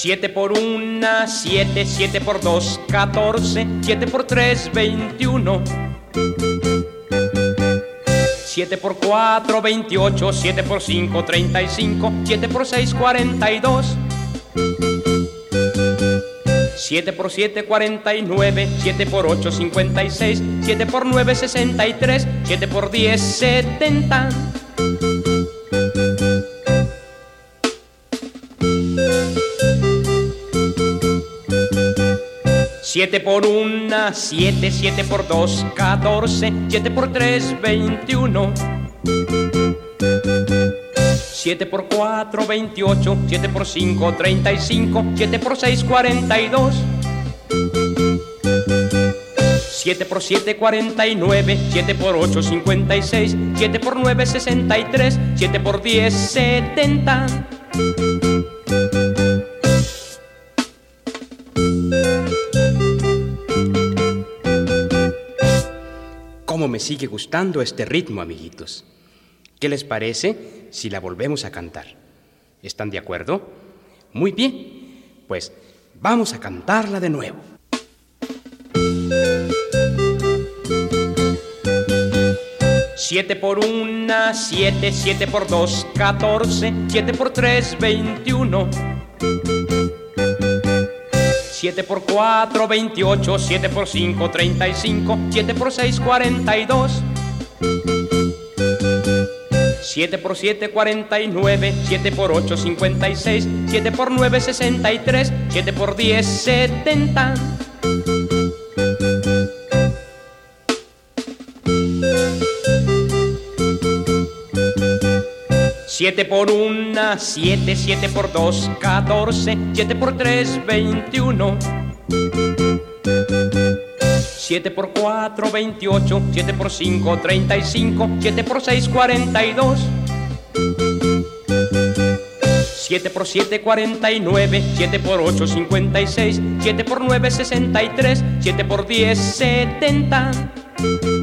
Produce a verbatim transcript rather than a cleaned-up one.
siete por una, siete, siete por dos, catorce, siete por tres, veintiuno. siete por cuatro, veintiocho, siete por cinco, treinta y cinco, siete por seis, cuarenta y dos. siete por siete, cuarenta y nueve, siete por ocho, cincuenta y seis, siete por nueve, sesenta y tres, siete por diez, setenta. siete por una, siete, siete por dos, catorce, siete por tres, veintiuno. siete por cuatro, veintiocho, siete por cinco, treinta y cinco, siete por seis, cuarenta y dos. siete por siete, cuarenta y nueve, siete por ocho, cincuenta y seis, siete por nueve, sesenta y tres, siete por diez, setenta. ¿Cómo me sigue gustando este ritmo, amiguitos? ¿Qué les parece si la volvemos a cantar? ¿Están de acuerdo? Muy bien, pues vamos a cantarla de nuevo. siete por una, siete, siete por dos, catorce, siete por tres, veintiuno. siete por cuatro, veintiocho, siete por cinco, treinta y cinco, siete por seis, cuarenta y dos. siete por siete, cuarenta y nueve, siete por ocho, cincuenta y seis, siete por nueve, sesenta y tres, siete por diez, setenta. siete por una, siete, siete por dos, catorce, siete por tres, veintiuno. siete por cuatro, veintiocho, siete por cinco, treinta y cinco, siete por seis, cuarenta y dos. siete por siete, cuarenta y nueve, siete por ocho, cincuenta y seis, siete por nueve, sesenta y tres, siete por diez, setenta.